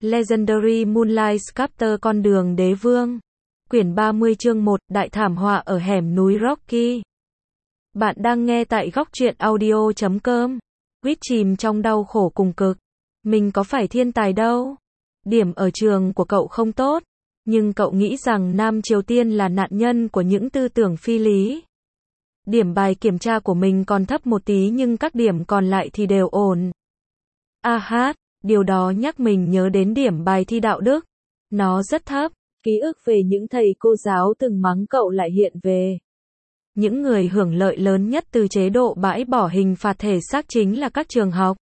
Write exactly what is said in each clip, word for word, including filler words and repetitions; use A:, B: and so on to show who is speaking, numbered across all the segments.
A: Legendary Moonlight Sculptor con đường đế vương. Quyển ba mươi chương một, Đại thảm họa ở hẻm núi Rocky. Bạn đang nghe tại góc truyện audio chấm com. Quýt chìm trong đau khổ cùng cực. Mình có phải thiên tài đâu. Điểm ở trường của cậu không tốt. Nhưng cậu nghĩ rằng Nam Triều Tiên là nạn nhân của những tư tưởng phi lý. Điểm bài kiểm tra của mình còn thấp một tí nhưng các điểm còn lại thì đều ổn. A hát, điều đó nhắc mình nhớ đến điểm bài thi đạo đức. Nó rất thấp. Ký ức về những thầy cô giáo từng mắng cậu lại hiện về. Những người hưởng lợi lớn nhất từ chế độ bãi bỏ hình phạt thể xác chính là các trường học.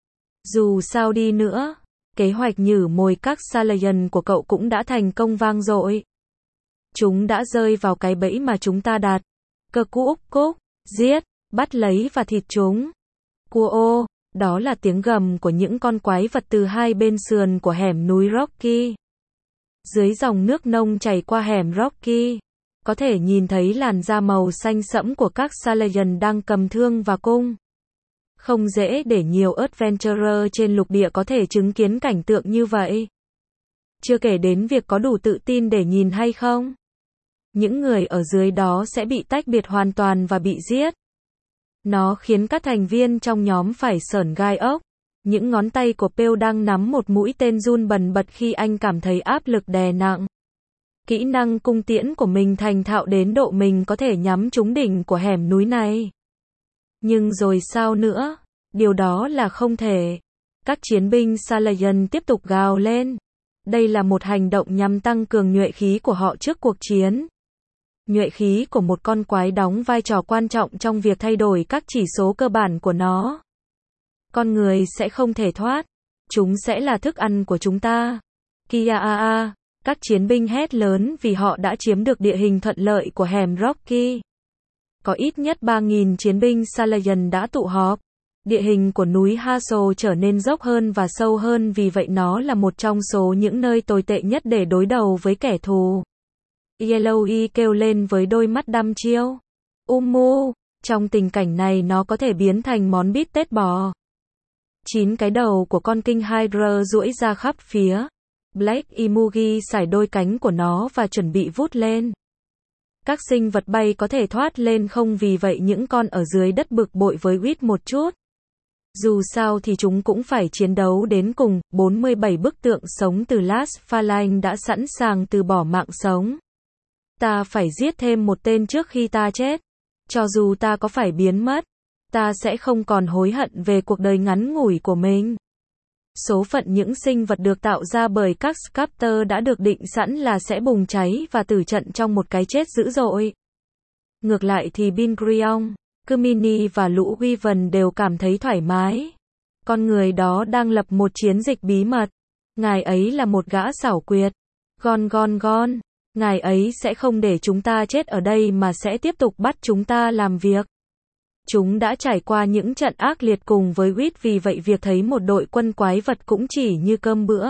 A: Dù sao đi nữa, kế hoạch nhử mồi các Salayan của cậu cũng đã thành công vang dội. Chúng đã rơi vào cái bẫy mà chúng ta đặt. Cơ cúc cúc, giết, bắt lấy và thịt chúng. Cua ô, đó là tiếng gầm của những con quái vật từ hai bên sườn của hẻm núi Rocky. Dưới dòng nước nông chảy qua hẻm Rocky, có thể nhìn thấy làn da màu xanh sẫm của các Salayan đang cầm thương và cung. Không dễ để nhiều adventurer trên lục địa có thể chứng kiến cảnh tượng như vậy. Chưa kể đến việc có đủ tự tin để nhìn hay không. Những người ở dưới đó sẽ bị tách biệt hoàn toàn và bị giết. Nó khiến các thành viên trong nhóm phải sởn gai ốc. Những ngón tay của Pale đang nắm một mũi tên run bần bật khi anh cảm thấy áp lực đè nặng. Kỹ năng cung tiễn của mình thành thạo đến độ mình có thể nhắm trúng đỉnh của hẻm núi này. Nhưng rồi sao nữa? Điều đó là không thể. Các chiến binh Salayan tiếp tục gào lên. Đây là một hành động nhằm tăng cường nhuệ khí của họ trước cuộc chiến. Nhuệ khí của một con quái đóng vai trò quan trọng trong việc thay đổi các chỉ số cơ bản của nó. Con người sẽ không thể thoát. Chúng sẽ là thức ăn của chúng ta. Kia a a, các chiến binh hét lớn vì họ đã chiếm được địa hình thuận lợi của hẻm Rocky. Có ít nhất ba nghìn chiến binh Salayan đã tụ họp. Địa hình của núi Hasso trở nên dốc hơn và sâu hơn, vì vậy nó là một trong số những nơi tồi tệ nhất để đối đầu với kẻ thù. Yellowy kêu lên với đôi mắt đăm chiêu. Umu, trong tình cảnh này nó có thể biến thành món bít tết bò. Chín cái đầu của con King Hydra duỗi ra khắp phía. Black Imugi xải đôi cánh của nó và chuẩn bị vút lên. Các sinh vật bay có thể thoát lên không, vì vậy những con ở dưới đất bực bội với Quýt một chút. Dù sao thì chúng cũng phải chiến đấu đến cùng. bốn mươi bảy bức tượng sống từ Last Phalanx đã sẵn sàng từ bỏ mạng sống. Ta phải giết thêm một tên trước khi ta chết. Cho dù ta có phải biến mất, ta sẽ không còn hối hận về cuộc đời ngắn ngủi của mình. Số phận những sinh vật được tạo ra bởi các sculptor đã được định sẵn là sẽ bùng cháy và tử trận trong một cái chết dữ dội. Ngược lại thì Bingrion, Kumini và lũ Wyvern đều cảm thấy thoải mái. Con người đó đang lập một chiến dịch bí mật. Ngài ấy là một gã xảo quyệt. Gon gon gon. Ngài ấy sẽ không để chúng ta chết ở đây mà sẽ tiếp tục bắt chúng ta làm việc. Chúng đã trải qua những trận ác liệt cùng với Quýt, vì vậy việc thấy một đội quân quái vật cũng chỉ như cơm bữa.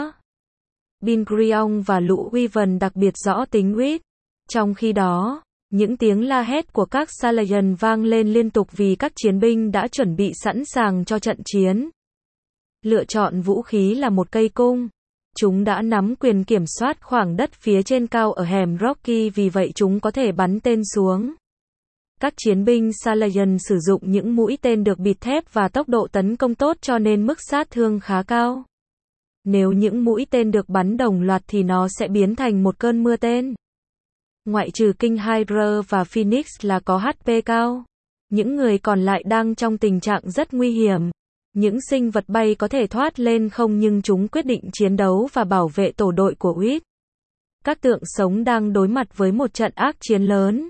A: Bingrion và lũ Wyvern đặc biệt rõ tính Quýt. Trong khi đó, những tiếng la hét của các Salayan vang lên liên tục vì các chiến binh đã chuẩn bị sẵn sàng cho trận chiến. Lựa chọn vũ khí là một cây cung. Chúng đã nắm quyền kiểm soát khoảng đất phía trên cao ở hẻm Rocky, vì vậy chúng có thể bắn tên xuống. Các chiến binh Salayan sử dụng những mũi tên được bịt thép và tốc độ tấn công tốt cho nên mức sát thương khá cao. Nếu những mũi tên được bắn đồng loạt thì nó sẽ biến thành một cơn mưa tên. Ngoại trừ King Hydra và Phoenix là có hát pê cao. Những người còn lại đang trong tình trạng rất nguy hiểm. Những sinh vật bay có thể thoát lên không, nhưng chúng quyết định chiến đấu và bảo vệ tổ đội của Quýt. Các tượng sống đang đối mặt với một trận ác chiến lớn.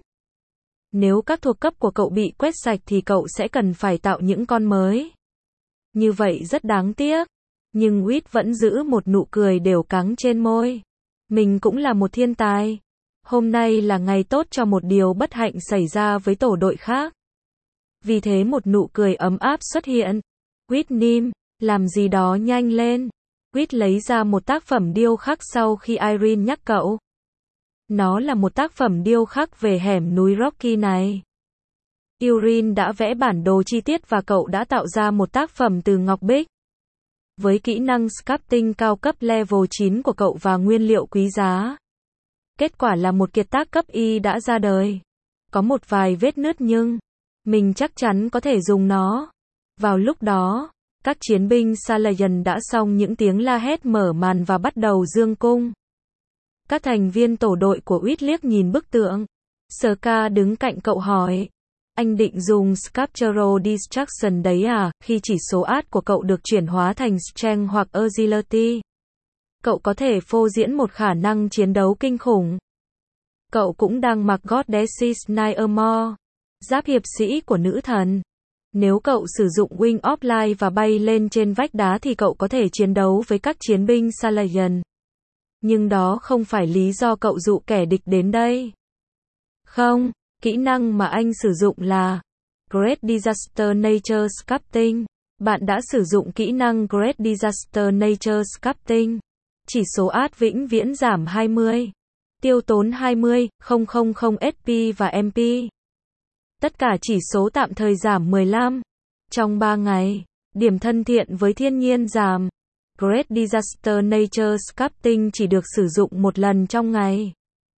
A: Nếu các thuộc cấp của cậu bị quét sạch thì cậu sẽ cần phải tạo những con mới. Như vậy rất đáng tiếc. Nhưng Quýt vẫn giữ một nụ cười đều cắng trên môi. Mình cũng là một thiên tài. Hôm nay là ngày tốt cho một điều bất hạnh xảy ra với tổ đội khác. Vì thế một nụ cười ấm áp xuất hiện. Quýt Nim, làm gì đó nhanh lên. Quýt lấy ra một tác phẩm điêu khắc sau khi Irene nhắc cậu. Nó là một tác phẩm điêu khắc về hẻm núi Rocky này. Irene đã vẽ bản đồ chi tiết và cậu đã tạo ra một tác phẩm từ ngọc bích. Với kỹ năng sculpting cao cấp level chín của cậu và nguyên liệu quý giá, kết quả là một kiệt tác cấp Y đã ra đời. Có một vài vết nứt nhưng mình chắc chắn có thể dùng nó. Vào lúc đó, các chiến binh Salayan đã xong những tiếng la hét mở màn và bắt đầu dương cung. Các thành viên tổ đội của Uýt liếc nhìn bức tượng. Ska đứng cạnh cậu hỏi, anh định dùng Sculptural Destruction đấy à, khi chỉ số art của cậu được chuyển hóa thành Strength hoặc Agility. Cậu có thể phô diễn một khả năng chiến đấu kinh khủng. Cậu cũng đang mặc Goddess's Night Armor, giáp hiệp sĩ của nữ thần. Nếu cậu sử dụng Wing of Light và bay lên trên vách đá thì cậu có thể chiến đấu với các chiến binh Salayan. Nhưng đó không phải lý do cậu dụ kẻ địch đến đây. Không, kỹ năng mà anh sử dụng là Great Disaster Nature Sculpting. Bạn đã sử dụng kỹ năng Great Disaster Nature Sculpting. Chỉ số art vĩnh viễn giảm hai mươi. Tiêu tốn hai mươi nghìn ét pê và em pê. Tất cả chỉ số tạm thời giảm mười lăm. Trong ba ngày, điểm thân thiện với thiên nhiên giảm. Great Disaster Nature Sculpting chỉ được sử dụng một lần trong ngày.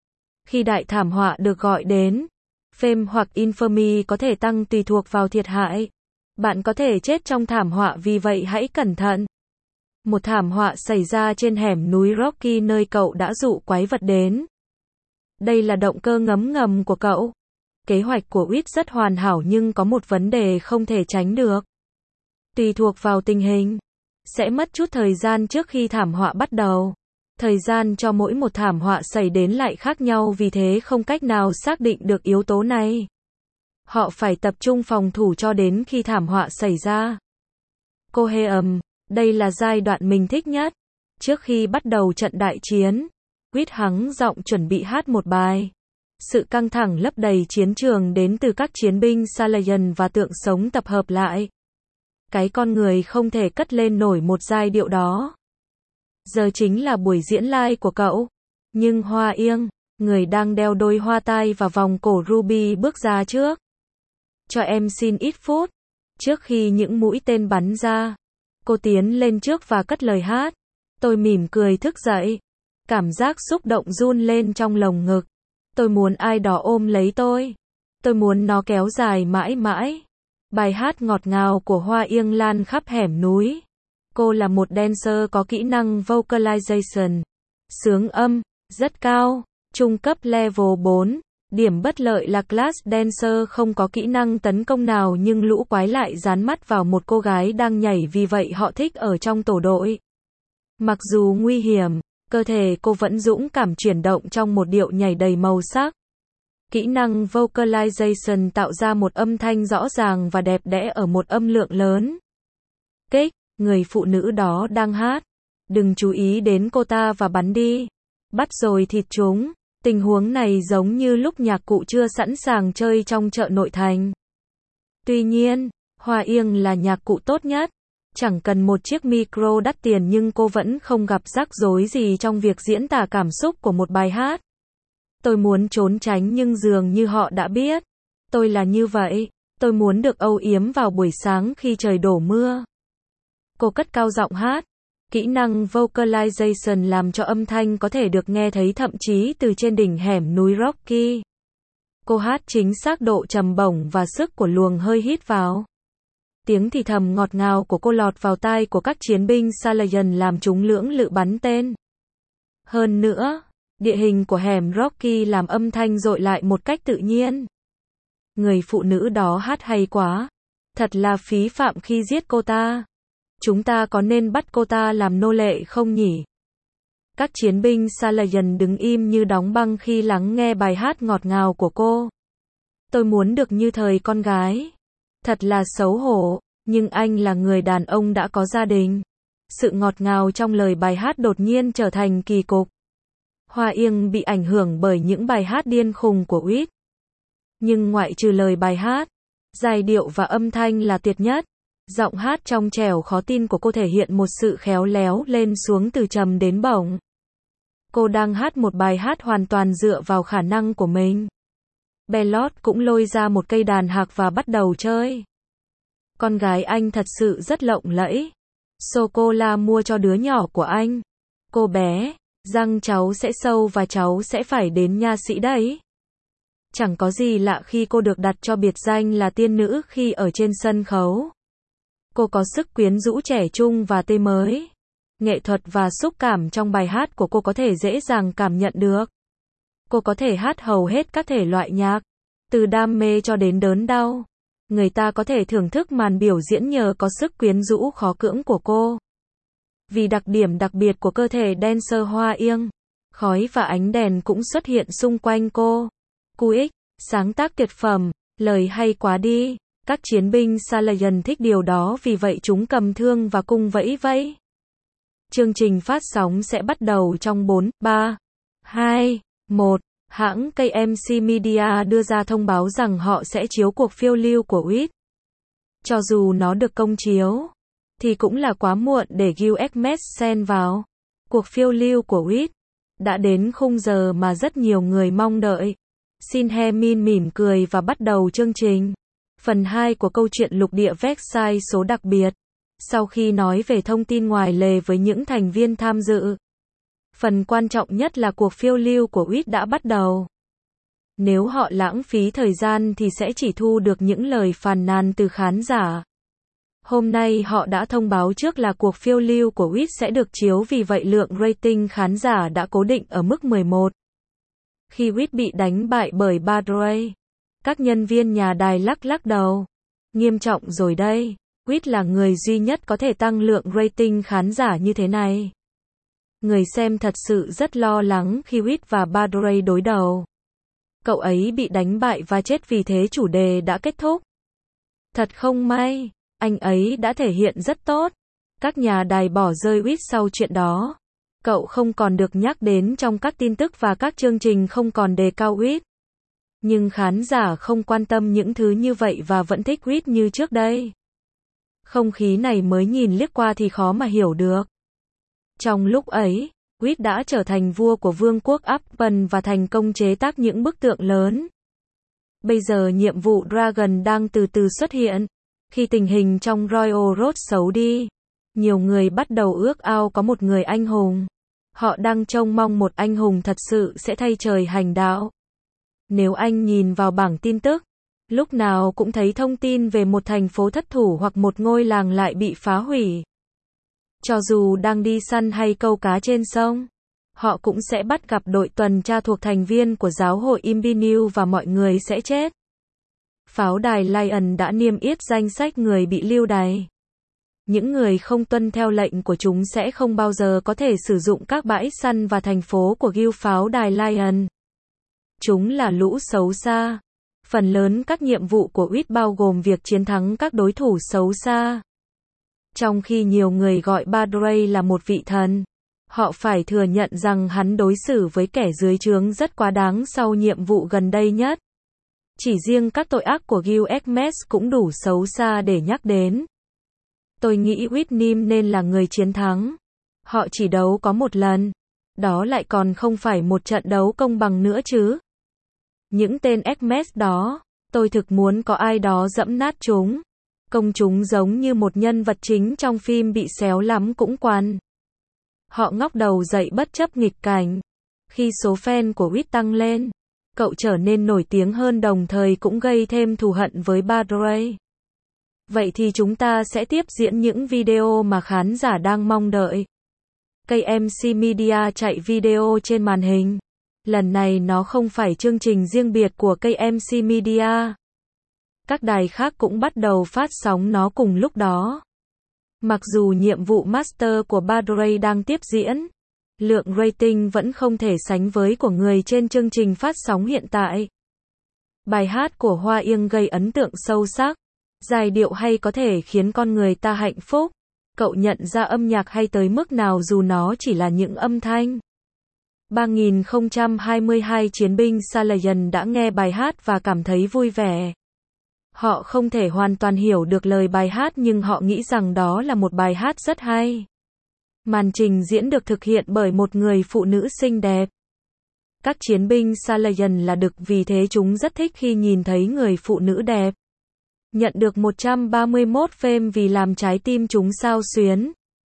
A: Khi đại thảm họa được gọi đến, Fame hoặc Infamy có thể tăng tùy thuộc vào thiệt hại. Bạn có thể chết trong thảm họa vì vậy hãy cẩn thận. Một thảm họa xảy ra trên hẻm núi Rocky nơi cậu đã dụ quái vật đến. Đây là động cơ ngấm ngầm của cậu. Kế hoạch của Uýt rất hoàn hảo nhưng có một vấn đề không thể tránh được. Tùy thuộc vào tình hình, sẽ mất chút thời gian trước khi thảm họa bắt đầu. Thời gian cho mỗi một thảm họa xảy đến lại khác nhau vì thế không cách nào xác định được yếu tố này. Họ phải tập trung phòng thủ cho đến khi thảm họa xảy ra. Cô hê ầm, đây là giai đoạn mình thích nhất. Trước khi bắt đầu trận đại chiến, Uýt hắng giọng chuẩn bị hát một bài. Sự căng thẳng lấp đầy chiến trường đến từ các chiến binh Salayan và tượng sống tập hợp lại. Cái con người không thể cất lên nổi một giai điệu đó. Giờ chính là buổi diễn live của cậu. Nhưng Hoa Yêng, người đang đeo đôi hoa tai và vòng cổ ruby bước ra trước. Cho em xin ít phút. Trước khi những mũi tên bắn ra, cô tiến lên trước và cất lời hát. Tôi mỉm cười thức dậy. Cảm giác xúc động run lên trong lồng ngực. Tôi muốn ai đó ôm lấy tôi. Tôi muốn nó kéo dài mãi mãi. Bài hát ngọt ngào của Hoa Yêng lan khắp hẻm núi. Cô là một dancer có kỹ năng vocalization, xướng âm, rất cao, trung cấp level bốn. Điểm bất lợi là class dancer không có kỹ năng tấn công nào nhưng lũ quái lại dán mắt vào một cô gái đang nhảy vì vậy họ thích ở trong tổ đội. Mặc dù nguy hiểm, cơ thể cô vẫn dũng cảm chuyển động trong một điệu nhảy đầy màu sắc. Kỹ năng vocalization tạo ra một âm thanh rõ ràng và đẹp đẽ ở một âm lượng lớn. Kích, người phụ nữ đó đang hát. Đừng chú ý đến cô ta và bắn đi. Bắt rồi thịt chúng. Tình huống này giống như lúc nhạc cụ chưa sẵn sàng chơi trong chợ nội thành. Tuy nhiên, Hoa Yêng là nhạc cụ tốt nhất. Chẳng cần một chiếc micro đắt tiền nhưng cô vẫn không gặp rắc rối gì trong việc diễn tả cảm xúc của một bài hát. Tôi muốn trốn tránh nhưng dường như họ đã biết. Tôi là như vậy. Tôi muốn được âu yếm vào buổi sáng khi trời đổ mưa. Cô cất cao giọng hát. Kỹ năng vocalization làm cho âm thanh có thể được nghe thấy thậm chí từ trên đỉnh hẻm núi Rocky. Cô hát chính xác độ trầm bổng và sức của luồng hơi hít vào. Tiếng thì thầm ngọt ngào của cô lọt vào tai của các chiến binh Salayan làm chúng lưỡng lự bắn tên. Hơn nữa, địa hình của hẻm Rocky làm âm thanh dội lại một cách tự nhiên. Người phụ nữ đó hát hay quá. Thật là phí phạm khi giết cô ta. Chúng ta có nên bắt cô ta làm nô lệ không nhỉ? Các chiến binh Salayan đứng im như đóng băng khi lắng nghe bài hát ngọt ngào của cô. Tôi muốn được như thời con gái. Thật là xấu hổ, nhưng anh là người đàn ông đã có gia đình. Sự ngọt ngào trong lời bài hát đột nhiên trở thành kỳ cục. Hoa Yêng bị ảnh hưởng bởi những bài hát điên khùng của Uýt. Nhưng ngoại trừ lời bài hát, giai điệu và âm thanh là tuyệt nhất. Giọng hát trong trẻo khó tin của cô thể hiện một sự khéo léo lên xuống từ trầm đến bổng. Cô đang hát một bài hát hoàn toàn dựa vào khả năng của mình. Bellot cũng lôi ra một cây đàn hạc và bắt đầu chơi. Con gái anh thật sự rất lộng lẫy. Sô-cô-la mua cho đứa nhỏ của anh. Cô bé, răng cháu sẽ sâu và cháu sẽ phải đến nha sĩ đấy. Chẳng có gì lạ khi cô được đặt cho biệt danh là tiên nữ khi ở trên sân khấu. Cô có sức quyến rũ trẻ trung và tươi mới. Nghệ thuật và xúc cảm trong bài hát của cô có thể dễ dàng cảm nhận được. Cô có thể hát hầu hết các thể loại nhạc, từ đam mê cho đến đớn đau. Người ta có thể thưởng thức màn biểu diễn nhờ có sức quyến rũ khó cưỡng của cô. Vì đặc điểm đặc biệt của cơ thể dancer Hoa Yên, khói và ánh đèn cũng xuất hiện xung quanh cô. Cú ích, sáng tác tuyệt phẩm, lời hay quá đi. Các chiến binh Salayan thích điều đó vì vậy chúng cầm thương và cung vẫy vẫy. Chương trình phát sóng sẽ bắt đầu trong bốn, ba, hai, một. Hãng ca em xê Media đưa ra thông báo rằng họ sẽ chiếu cuộc phiêu lưu của u i tê. Cho dù nó được công chiếu, thì cũng là quá muộn để u ét em ét xen vào. Cuộc phiêu lưu của u i tê đã đến khung giờ mà rất nhiều người mong đợi. Shin Hye Min mỉm cười và bắt đầu chương trình. Phần hai của câu chuyện lục địa Versailles số đặc biệt. Sau khi nói về thông tin ngoài lề với những thành viên tham dự, phần quan trọng nhất là cuộc phiêu lưu của u i tê đã bắt đầu. Nếu họ lãng phí thời gian thì sẽ chỉ thu được những lời phàn nàn từ khán giả. Hôm nay họ đã thông báo trước là cuộc phiêu lưu của u i tê sẽ được chiếu, vì vậy lượng rating khán giả đã cố định ở mức mười một. Khi u i tê bị đánh bại bởi Broadway, các nhân viên nhà đài lắc lắc đầu. Nghiêm trọng rồi đây, u i tê là người duy nhất có thể tăng lượng rating khán giả như thế này. Người xem thật sự rất lo lắng khi u i tê và Broadway đối đầu. Cậu ấy bị đánh bại và chết, vì thế chủ đề đã kết thúc. Thật không may, anh ấy đã thể hiện rất tốt. Các nhà đài bỏ rơi u i tê sau chuyện đó. Cậu không còn được nhắc đến trong các tin tức và các chương trình không còn đề cao u i tê. Nhưng khán giả không quan tâm những thứ như vậy và vẫn thích u i tê như trước đây. Không khí này mới nhìn liếc qua thì khó mà hiểu được. Trong lúc ấy, u i tê đã trở thành vua của vương quốc Japan và thành công chế tác những bức tượng lớn. Bây giờ nhiệm vụ Dragon đang từ từ xuất hiện. Khi tình hình trong Royal Road xấu đi, nhiều người bắt đầu ước ao có một người anh hùng. Họ đang trông mong một anh hùng thật sự sẽ thay trời hành đạo. Nếu anh nhìn vào bảng tin tức, lúc nào cũng thấy thông tin về một thành phố thất thủ hoặc một ngôi làng lại bị phá hủy. Cho dù đang đi săn hay câu cá trên sông, họ cũng sẽ bắt gặp đội tuần tra thuộc thành viên của giáo hội Imbinu và mọi người sẽ chết. Pháo đài Lion đã niêm yết danh sách người bị lưu đày. Những người không tuân theo lệnh của chúng sẽ không bao giờ có thể sử dụng các bãi săn và thành phố của guild pháo đài Lion. Chúng là lũ xấu xa. Phần lớn các nhiệm vụ của u i tê bao gồm việc chiến thắng các đối thủ xấu xa. Trong khi nhiều người gọi Broadway là một vị thần, họ phải thừa nhận rằng hắn đối xử với kẻ dưới trướng rất quá đáng sau nhiệm vụ gần đây nhất. Chỉ riêng các tội ác của Guild Hermes cũng đủ xấu xa để nhắc đến. Tôi nghĩ Whitney nên là người chiến thắng. Họ chỉ đấu có một lần. Đó lại còn không phải một trận đấu công bằng nữa chứ. Những tên Hermes đó, tôi thực muốn có ai đó dẫm nát chúng. Công chúng giống như một nhân vật chính trong phim bị xéo lắm cũng quan. Họ ngóc đầu dậy bất chấp nghịch cảnh. Khi số fan của u i tê tăng lên, cậu trở nên nổi tiếng hơn, đồng thời cũng gây thêm thù hận với Broadway. Vậy thì chúng ta sẽ tiếp diễn những video mà khán giả đang mong đợi. ca em xê Media chạy video trên màn hình. Lần này nó không phải chương trình riêng biệt của ca em xê Media. Các đài khác cũng bắt đầu phát sóng nó cùng lúc đó. Mặc dù nhiệm vụ Master của Broadway đang tiếp diễn, lượng rating vẫn không thể sánh với của người trên chương trình phát sóng hiện tại. Bài hát của Hoa Yên gây ấn tượng sâu sắc. Giai điệu hay có thể khiến con người ta hạnh phúc. Cậu nhận ra âm nhạc hay tới mức nào dù nó chỉ là những âm thanh. ba nghìn không trăm hai mươi hai chiến binh Salayan đã nghe bài hát và cảm thấy vui vẻ. Họ không thể hoàn toàn hiểu được lời bài hát nhưng họ nghĩ rằng đó là một bài hát rất hay. Màn trình diễn được thực hiện bởi một người phụ nữ xinh đẹp. Các chiến binh Salayan là đực, vì thế chúng rất thích khi nhìn thấy người phụ nữ đẹp. Nhận được một trăm ba mươi mốt phêm vì làm trái tim chúng xao xuyến.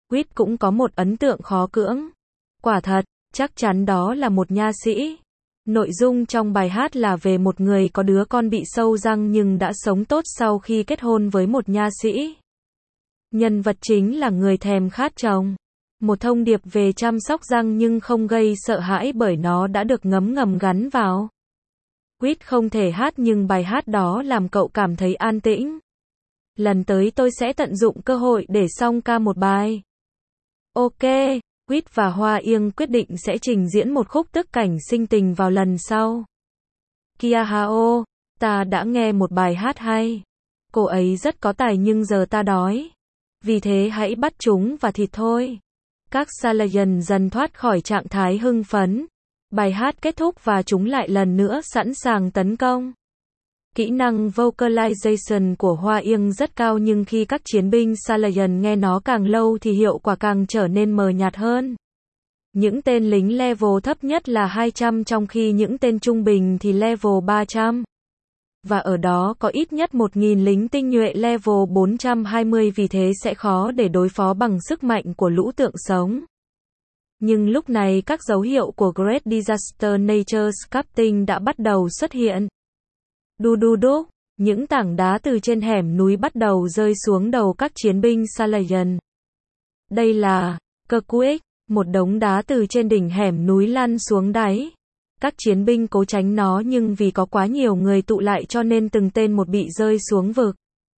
A: Quýt cũng có một ấn tượng khó cưỡng. Quả thật, chắc chắn đó là một nha sĩ. Nội dung trong bài hát là về một người có đứa con bị sâu răng nhưng đã sống tốt sau khi kết hôn với một nha sĩ. Nhân vật chính là người thèm khát chồng. Một thông điệp về chăm sóc răng nhưng không gây sợ hãi bởi nó đã được ngấm ngầm gắn vào. Quýt không thể hát nhưng bài hát đó làm cậu cảm thấy an tĩnh. Lần tới tôi sẽ tận dụng cơ hội để song ca một bài. Ok, Quýt và Hoa Yên quyết định sẽ trình diễn một khúc tức cảnh sinh tình vào lần sau. Kia Hao, ta đã nghe một bài hát hay. Cô ấy rất có tài nhưng giờ ta đói. Vì thế hãy bắt chúng và thịt thôi. Các Salayan dần thoát khỏi trạng thái hưng phấn. Bài hát kết thúc và chúng lại lần nữa sẵn sàng tấn công. Kỹ năng vocalization của Hoa Yên rất cao nhưng khi các chiến binh Salayan nghe nó càng lâu thì hiệu quả càng trở nên mờ nhạt hơn. Những tên lính level thấp nhất là hai trăm trong khi những tên trung bình thì level ba trăm. Và ở đó có ít nhất một nghìn lính tinh nhuệ level bốn trăm hai mươi vì thế sẽ khó để đối phó bằng sức mạnh của lũ tượng sống. Nhưng lúc này các dấu hiệu của Great Disaster Nature's Captain đã bắt đầu xuất hiện. Đu đu đúc, những tảng đá từ trên hẻm núi bắt đầu rơi xuống đầu các chiến binh Salayan. Đây là Kirkwick, một đống đá từ trên đỉnh hẻm núi lăn xuống đáy. Các chiến binh cố tránh nó nhưng vì có quá nhiều người tụ lại cho nên từng tên một bị rơi xuống vực.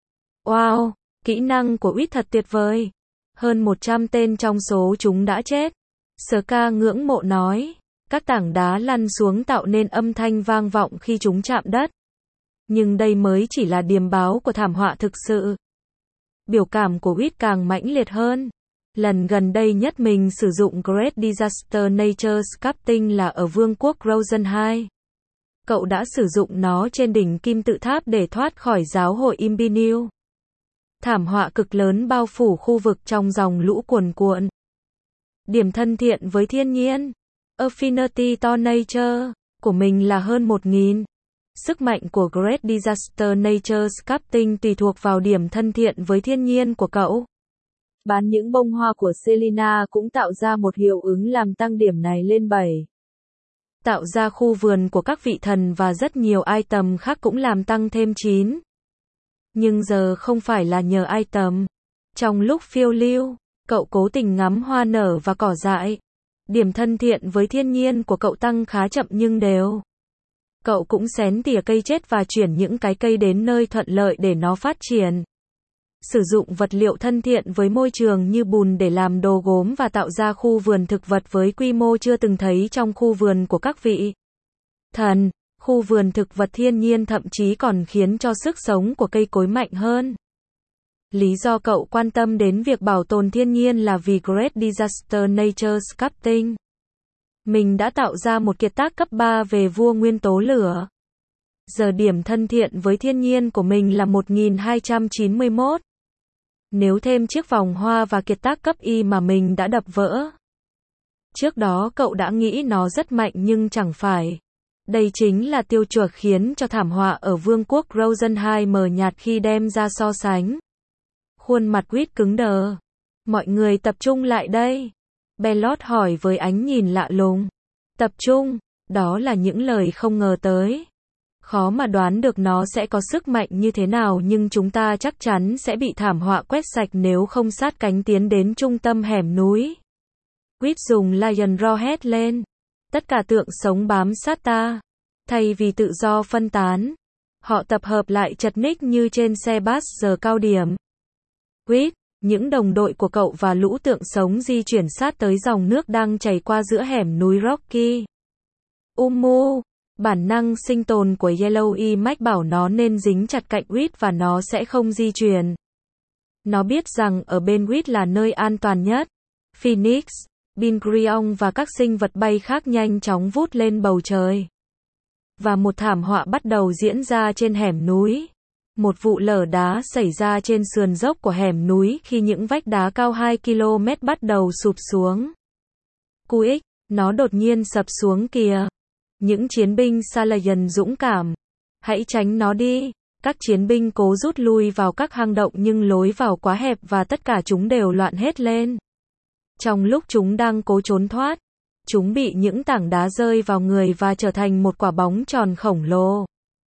A: Wow, kỹ năng của Quýt thật tuyệt vời. Hơn một trăm tên trong số chúng đã chết. Ska ngưỡng mộ nói, các tảng đá lăn xuống tạo nên âm thanh vang vọng khi chúng chạm đất. Nhưng đây mới chỉ là điềm báo của thảm họa thực sự. Biểu cảm của Quýt càng mãnh liệt hơn. Lần gần đây nhất mình sử dụng Great Disaster Nature's Captain là ở Vương quốc Rosen hai. Cậu đã sử dụng nó trên đỉnh kim tự tháp để thoát khỏi giáo hội Imbinil. Thảm họa cực lớn bao phủ khu vực trong dòng lũ cuồn cuộn. Điểm thân thiện với thiên nhiên, Affinity to Nature, của mình là hơn một nghìn. Sức mạnh của Great Disaster Nature's Captain tùy thuộc vào điểm thân thiện với thiên nhiên của cậu. Bán những bông hoa của Selena cũng tạo ra một hiệu ứng làm tăng điểm này lên bảy. Tạo ra khu vườn của các vị thần và rất nhiều item khác cũng làm tăng thêm chín. Nhưng giờ không phải là nhờ item. Trong lúc phiêu lưu, cậu cố tình ngắm hoa nở và cỏ dại. Điểm thân thiện với thiên nhiên của cậu tăng khá chậm nhưng đều. Cậu cũng xén tỉa cây chết và chuyển những cái cây đến nơi thuận lợi để nó phát triển. Sử dụng vật liệu thân thiện với môi trường như bùn để làm đồ gốm và tạo ra khu vườn thực vật với quy mô chưa từng thấy trong khu vườn của các vị thần. Khu vườn thực vật thiên nhiên thậm chí còn khiến cho sức sống của cây cối mạnh hơn. Lý do cậu quan tâm đến việc bảo tồn thiên nhiên là vì Great Disaster Nature's Captain. Mình đã tạo ra một kiệt tác cấp ba về vua nguyên tố lửa. Giờ điểm thân thiện với thiên nhiên của mình là một nghìn hai trăm chín mươi mốt. Nếu thêm chiếc vòng hoa và kiệt tác cấp Y mà mình đã đập vỡ. Trước đó cậu đã nghĩ nó rất mạnh nhưng chẳng phải. Đây chính là tiêu chuẩn khiến cho thảm họa ở Vương quốc Rosen hai mờ nhạt khi đem ra so sánh. Khuôn mặt Quýt cứng đờ. Mọi người tập trung lại đây. Bellot hỏi với ánh nhìn lạ lùng. Tập trung, đó là những lời không ngờ tới. Khó mà đoán được nó sẽ có sức mạnh như thế nào nhưng chúng ta chắc chắn sẽ bị thảm họa quét sạch nếu không sát cánh tiến đến trung tâm hẻm núi. Quýt dùng Lion Roar hét lên. Tất cả tượng sống bám sát ta. Thay vì tự do phân tán, họ tập hợp lại chật ních như trên xe bus giờ cao điểm. Quýt, những đồng đội của cậu và lũ tượng sống di chuyển sát tới dòng nước đang chảy qua giữa hẻm núi Rocky. Umu, bản năng sinh tồn của Yellow E Mac bảo nó nên dính chặt cạnh Quýt và nó sẽ không di chuyển. Nó biết rằng ở bên Quýt là nơi an toàn nhất. Phoenix, Bingrion và các sinh vật bay khác nhanh chóng vút lên bầu trời. Và một thảm họa bắt đầu diễn ra trên hẻm núi. Một vụ lở đá xảy ra trên sườn dốc của hẻm núi khi những vách đá cao hai ki lô mét bắt đầu sụp xuống. Cuix, nó đột nhiên sập xuống kìa. Những chiến binh Salayan dũng cảm. Hãy tránh nó đi. Các chiến binh cố rút lui vào các hang động nhưng lối vào quá hẹp và tất cả chúng đều loạn hết lên. Trong lúc chúng đang cố trốn thoát, chúng bị những tảng đá rơi vào người và trở thành một quả bóng tròn khổng lồ.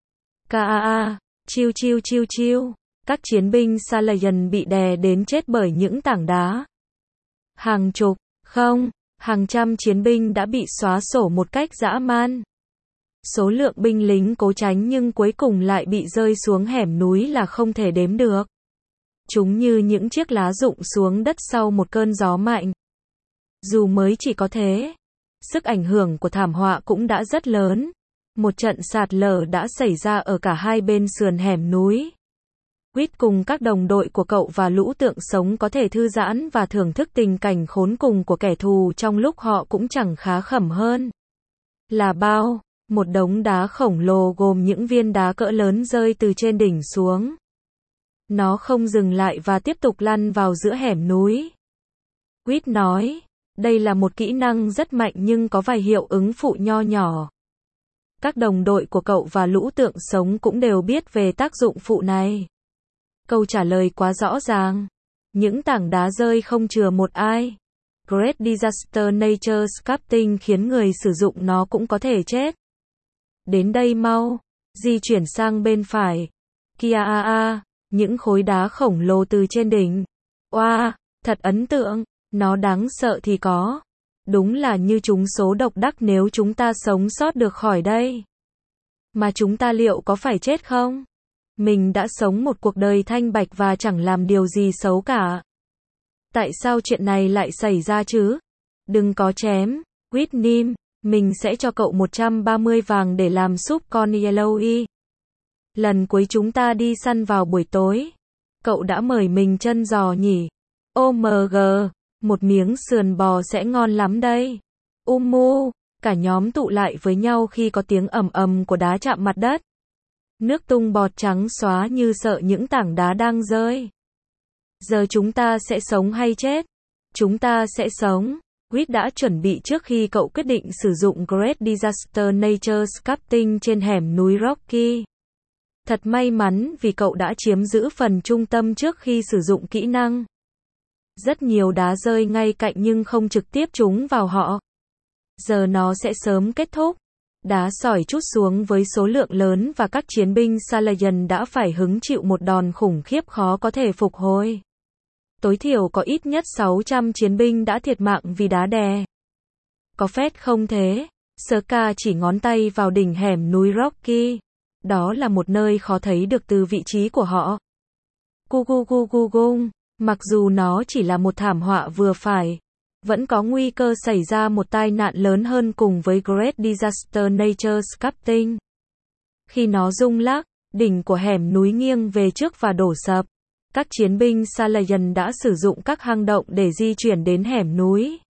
A: Kaa, chiêu chiêu chiêu chiêu. Các chiến binh Salayan bị đè đến chết bởi những tảng đá. Hàng chục, không, hàng trăm chiến binh đã bị xóa sổ một cách dã man. Số lượng binh lính cố tránh nhưng cuối cùng lại bị rơi xuống hẻm núi là không thể đếm được. Chúng như những chiếc lá rụng xuống đất sau một cơn gió mạnh. Dù mới chỉ có thế, sức ảnh hưởng của thảm họa cũng đã rất lớn. Một trận sạt lở đã xảy ra ở cả hai bên sườn hẻm núi. Quýt cùng các đồng đội của cậu và lũ tượng sống có thể thư giãn và thưởng thức tình cảnh khốn cùng của kẻ thù trong lúc họ cũng chẳng khá khẩm hơn. Là bao, một đống đá khổng lồ gồm những viên đá cỡ lớn rơi từ trên đỉnh xuống. Nó không dừng lại và tiếp tục lăn vào giữa hẻm núi. Quýt nói, đây là một kỹ năng rất mạnh nhưng có vài hiệu ứng phụ nho nhỏ. Các đồng đội của cậu và lũ tượng sống cũng đều biết về tác dụng phụ này. Câu trả lời quá rõ ràng. Những tảng đá rơi không chừa một ai. Great Disaster Nature Sculpting khiến người sử dụng nó cũng có thể chết. Đến đây mau. Di chuyển sang bên phải. Kia a a. Những khối đá khổng lồ từ trên đỉnh. Oa, thật ấn tượng. Nó đáng sợ thì có. Đúng là như trúng số độc đắc nếu chúng ta sống sót được khỏi đây. Mà chúng ta liệu có phải chết không? Mình đã sống một cuộc đời thanh bạch và chẳng làm điều gì xấu cả. Tại sao chuyện này lại xảy ra chứ? Đừng có chém. Whitney, mình sẽ cho cậu một trăm ba mươi vàng để làm súp con Yellowy. Lần cuối chúng ta đi săn vào buổi tối, cậu đã mời mình chân giò nhỉ? ô em giê, một miếng sườn bò sẽ ngon lắm đây. Umu, cả nhóm tụ lại với nhau khi có tiếng ầm ầm của đá chạm mặt đất. Nước tung bọt trắng xóa như sợ những tảng đá đang rơi. Giờ chúng ta sẽ sống hay chết? Chúng ta sẽ sống. Quýt đã chuẩn bị trước khi cậu quyết định sử dụng Great Disaster Nature Sculpting trên hẻm núi Rocky. Thật may mắn vì cậu đã chiếm giữ phần trung tâm trước khi sử dụng kỹ năng. Rất nhiều đá rơi ngay cạnh nhưng không trực tiếp trúng vào họ. Giờ nó sẽ sớm kết thúc. Đá sỏi trút xuống với số lượng lớn và các chiến binh Salayan đã phải hứng chịu một đòn khủng khiếp khó có thể phục hồi. Tối thiểu có ít nhất sáu trăm chiến binh đã thiệt mạng vì đá đè. Có phét không thế? Ska chỉ ngón tay vào đỉnh hẻm núi Rocky. Đó là một nơi khó thấy được từ vị trí của họ. Gu gu gu gu gung. Mặc dù nó chỉ là một thảm họa vừa phải, vẫn có nguy cơ xảy ra một tai nạn lớn hơn cùng với Great Disaster Nature Sculpting. Khi nó rung lắc, đỉnh của hẻm núi nghiêng về trước và đổ sập. Các chiến binh Salayan đã sử dụng các hang động để di chuyển đến hẻm núi.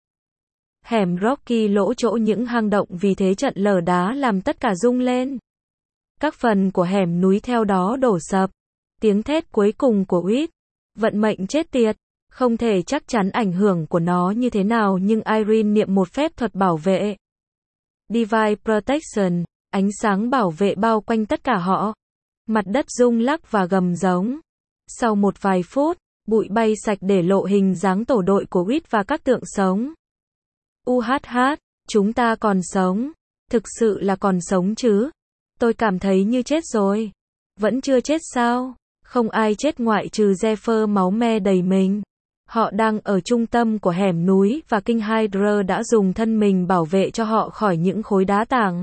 A: Hẻm Rocky lỗ chỗ những hang động vì thế trận lở đá làm tất cả rung lên. Các phần của hẻm núi theo đó đổ sập. Tiếng thét cuối cùng của Whit. Vận mệnh chết tiệt. Không thể chắc chắn ảnh hưởng của nó như thế nào nhưng Irene niệm một phép thuật bảo vệ. Divine Protection, ánh sáng bảo vệ bao quanh tất cả họ. Mặt đất rung lắc và gầm giống. Sau một vài phút, bụi bay sạch để lộ hình dáng tổ đội của Whit và các tượng sống. u hát hát, chúng ta còn sống. Thực sự là còn sống chứ? Tôi cảm thấy như chết rồi. Vẫn chưa chết sao? Không ai chết ngoại trừ Zephyr máu me đầy mình. Họ đang ở trung tâm của hẻm núi và King Hydra đã dùng thân mình bảo vệ cho họ khỏi những khối đá tảng.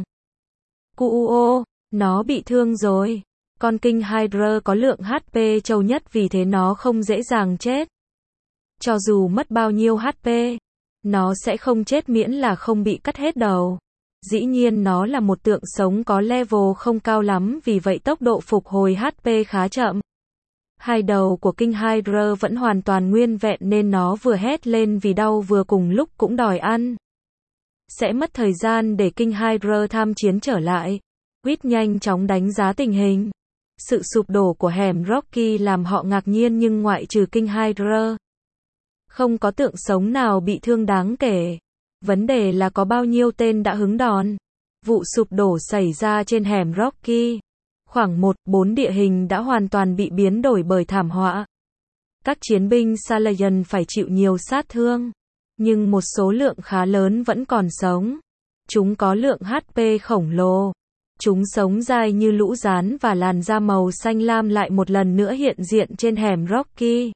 A: Cuo, nó bị thương rồi. Con King Hydra có lượng hát pê trâu nhất vì thế nó không dễ dàng chết. Cho dù mất bao nhiêu hát pê, nó sẽ không chết miễn là không bị cắt hết đầu. Dĩ nhiên nó là một tượng sống có level không cao lắm vì vậy tốc độ phục hồi hát pê khá chậm. Hai đầu của King Hydra vẫn hoàn toàn nguyên vẹn nên nó vừa hét lên vì đau vừa cùng lúc cũng đòi ăn. Sẽ mất thời gian để King Hydra tham chiến trở lại. Quýt nhanh chóng đánh giá tình hình. Sự sụp đổ của hẻm Rocky làm họ ngạc nhiên nhưng ngoại trừ King Hydra, không có tượng sống nào bị thương đáng kể. Vấn đề là có bao nhiêu tên đã hứng đòn. Vụ sụp đổ xảy ra trên hẻm Rocky. Khoảng một bốn địa hình đã hoàn toàn bị biến đổi bởi thảm họa. Các chiến binh Salayan phải chịu nhiều sát thương. nhưng một số lượng khá lớn vẫn còn sống. Chúng có lượng hát pê khổng lồ. Chúng sống dai như lũ rán và làn da màu xanh lam lại một lần nữa hiện diện trên hẻm Rocky.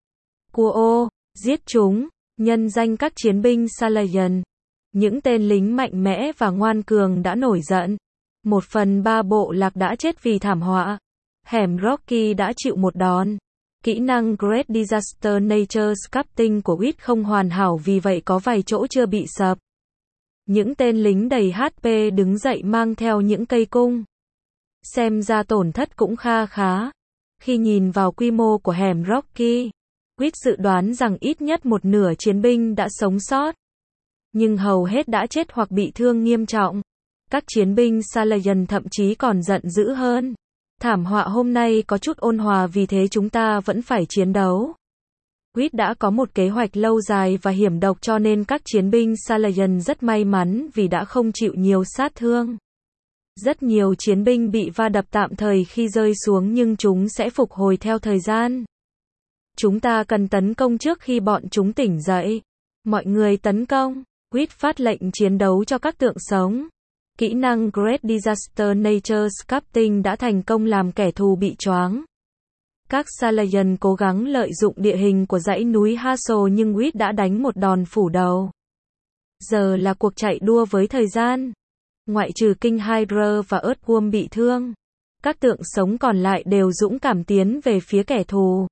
A: Kuo, giết chúng, nhân danh các chiến binh Salayan. Những tên lính mạnh mẽ và ngoan cường đã nổi giận. Một phần ba bộ lạc đã chết vì thảm họa. Hẻm Rocky đã chịu một đòn. Kỹ năng Great Disaster Nature Sculpting của Wit không hoàn hảo vì vậy có vài chỗ chưa bị sập. Những tên lính đầy hát pê đứng dậy mang theo những cây cung. Xem ra tổn thất cũng kha khá. Khi nhìn vào quy mô của hẻm Rocky, Wit dự đoán rằng ít nhất một nửa chiến binh đã sống sót. Nhưng hầu hết đã chết hoặc bị thương nghiêm trọng. Các chiến binh Salayan thậm chí còn giận dữ hơn. Thảm họa hôm nay có chút ôn hòa vì thế chúng ta vẫn phải chiến đấu. Wit đã có một kế hoạch lâu dài và hiểm độc cho nên các chiến binh Salayan rất may mắn vì đã không chịu nhiều sát thương. Rất nhiều chiến binh bị va đập tạm thời khi rơi xuống nhưng chúng sẽ phục hồi theo thời gian. Chúng ta cần tấn công trước khi bọn chúng tỉnh dậy. Mọi người tấn công. Wit phát lệnh chiến đấu cho các tượng sống. Kỹ năng Great Disaster Nature Sculpting đã thành công làm kẻ thù bị choáng. Các Salayan cố gắng lợi dụng địa hình của dãy núi Hassel nhưng Wit đã đánh một đòn phủ đầu. Giờ là cuộc chạy đua với thời gian. Ngoại trừ King Hydra và Earthworm bị thương, các tượng sống còn lại đều dũng cảm tiến về phía kẻ thù.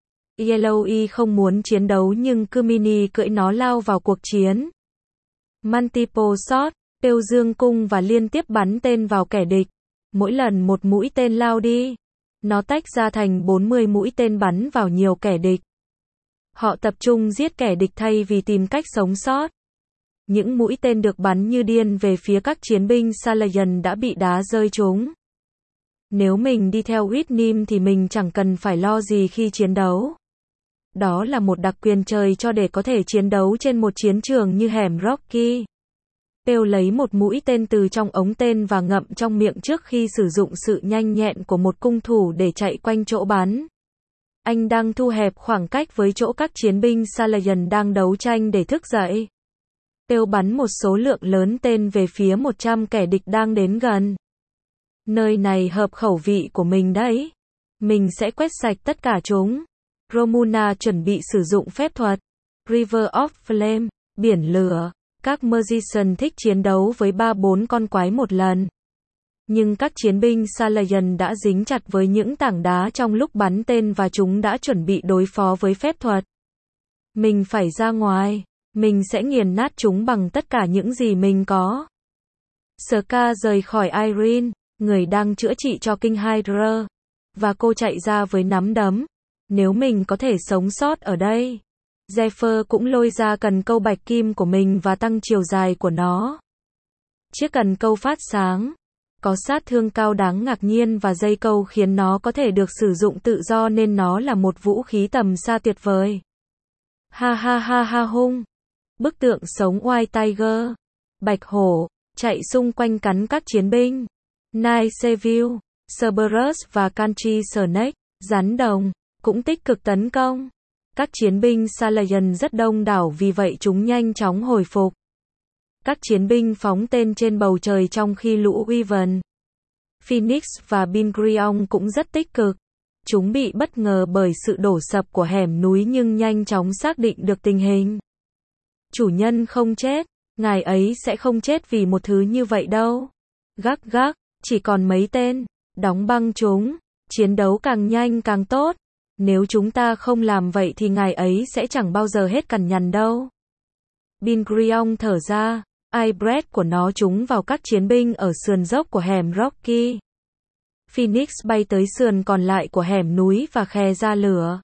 A: Yellow không muốn chiến đấu nhưng Kumini cưỡi nó lao vào cuộc chiến. Multiple shot, Tiêu dương cung và liên tiếp bắn tên vào kẻ địch. Mỗi lần một mũi tên lao đi, nó tách ra thành bốn mươi mũi tên bắn vào nhiều kẻ địch. Họ tập trung giết kẻ địch thay vì tìm cách sống sót. Những mũi tên được bắn như điên về phía các chiến binh Salayan đã bị đá rơi chúng. Nếu mình đi theo Whitnim thì mình chẳng cần phải lo gì khi chiến đấu. Đó là một đặc quyền trời cho để có thể chiến đấu trên một chiến trường như hẻm Rocky. Pale lấy một mũi tên từ trong ống tên và ngậm trong miệng trước khi sử dụng sự nhanh nhẹn của một cung thủ để chạy quanh chỗ bắn. Anh đang thu hẹp khoảng cách với chỗ các chiến binh Salayan đang đấu tranh để thức dậy. Pale bắn một số lượng lớn tên về phía một trăm kẻ địch đang đến gần. Nơi này hợp khẩu vị của mình đấy. Mình sẽ quét sạch tất cả chúng. Romuna chuẩn bị sử dụng phép thuật. River of Flame, biển lửa. Các Magician thích chiến đấu với ba bốn con quái một lần. Nhưng các chiến binh Salayan đã dính chặt với những tảng đá trong lúc bắn tên và chúng đã chuẩn bị đối phó với phép thuật. Mình phải ra ngoài. Mình sẽ nghiền nát chúng bằng tất cả những gì mình có. Ska rời khỏi Irene, người đang chữa trị cho King Hydra. Và cô chạy ra với nắm đấm. Nếu mình có thể sống sót ở đây. Zephyr cũng lôi ra cần câu bạch kim của mình và tăng chiều dài của nó. Chiếc cần câu phát sáng. Có sát thương cao đáng ngạc nhiên và dây câu khiến nó có thể được sử dụng tự do nên nó là một vũ khí tầm xa tuyệt vời. Ha ha ha ha hung. Bức tượng sống White Tiger. Bạch hổ. Chạy xung quanh cắn các chiến binh. Night Seville, Cerberus và Country Snake, rắn đồng, cũng tích cực tấn công. Các chiến binh Salayan rất đông đảo vì vậy chúng nhanh chóng hồi phục. Các chiến binh phóng tên trên bầu trời trong khi lũ Wyvern, Phoenix và Bingrion cũng rất tích cực. Chúng bị bất ngờ bởi sự đổ sập của hẻm núi nhưng nhanh chóng xác định được tình hình. Chủ nhân không chết, ngài ấy sẽ không chết vì một thứ như vậy đâu. Gác gác, chỉ còn mấy tên, đóng băng chúng, chiến đấu càng nhanh càng tốt. Nếu chúng ta không làm vậy thì ngài ấy sẽ chẳng bao giờ hết cằn nhằn đâu. Bingrion thở ra, eye breath của nó trúng vào các chiến binh ở sườn dốc của hẻm Rocky. Phoenix bay tới sườn còn lại của hẻm núi và khè ra lửa.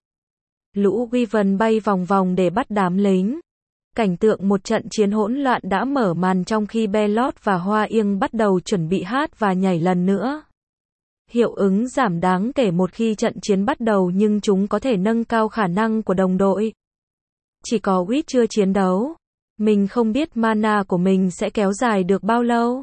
A: Lũ Wyvern bay vòng vòng để bắt đám lính. Cảnh tượng một trận chiến hỗn loạn đã mở màn trong khi Belot và Hoa Yên bắt đầu chuẩn bị hát và nhảy lần nữa. Hiệu ứng giảm đáng kể một khi trận chiến bắt đầu nhưng chúng có thể nâng cao khả năng của đồng đội. Chỉ có Wit chưa chiến đấu. Mình không biết mana của mình sẽ kéo dài được bao lâu.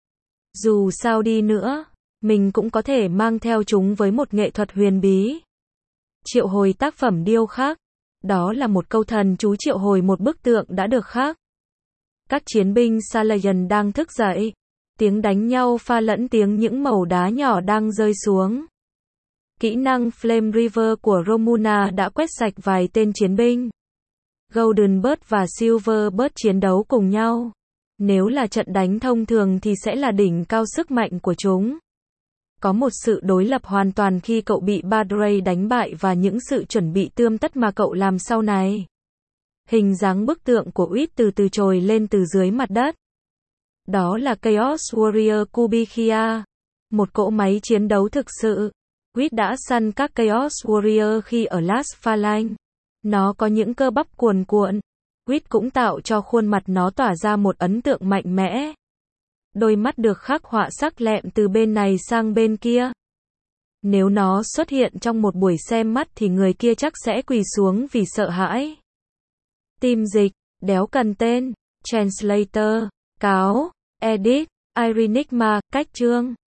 A: Dù sao đi nữa, mình cũng có thể mang theo chúng với một nghệ thuật huyền bí. Triệu hồi tác phẩm điêu khắc. Đó là một câu thần chú triệu hồi một bức tượng đã được khắc. Các chiến binh Salayan đang thức dậy. Tiếng đánh nhau pha lẫn tiếng những mẩu đá nhỏ đang rơi xuống. Kỹ năng Flame River của Romuna đã quét sạch vài tên chiến binh. Golden Bird và Silver Bird chiến đấu cùng nhau. Nếu là trận đánh thông thường thì sẽ là đỉnh cao sức mạnh của chúng. Có một sự đối lập hoàn toàn khi cậu bị Badray đánh bại và những sự chuẩn bị tươm tất mà cậu làm sau này. Hình dáng bức tượng của Uy từ từ trồi lên từ dưới mặt đất. Đó là Chaos Warrior Kubikia, một cỗ máy chiến đấu thực sự. Uy đã săn các Chaos Warrior khi ở Las Phalanx. Nó có những cơ bắp cuồn cuộn. Uy cũng tạo cho khuôn mặt nó tỏa ra một ấn tượng mạnh mẽ. Đôi mắt được khắc họa sắc lẹm từ bên này sang bên kia. Nếu nó xuất hiện trong một buổi xem mắt thì người kia chắc sẽ quỳ xuống vì sợ hãi. Tim dịch, đéo cần tên, translator, cáo, edit, Irenigma, cách chương.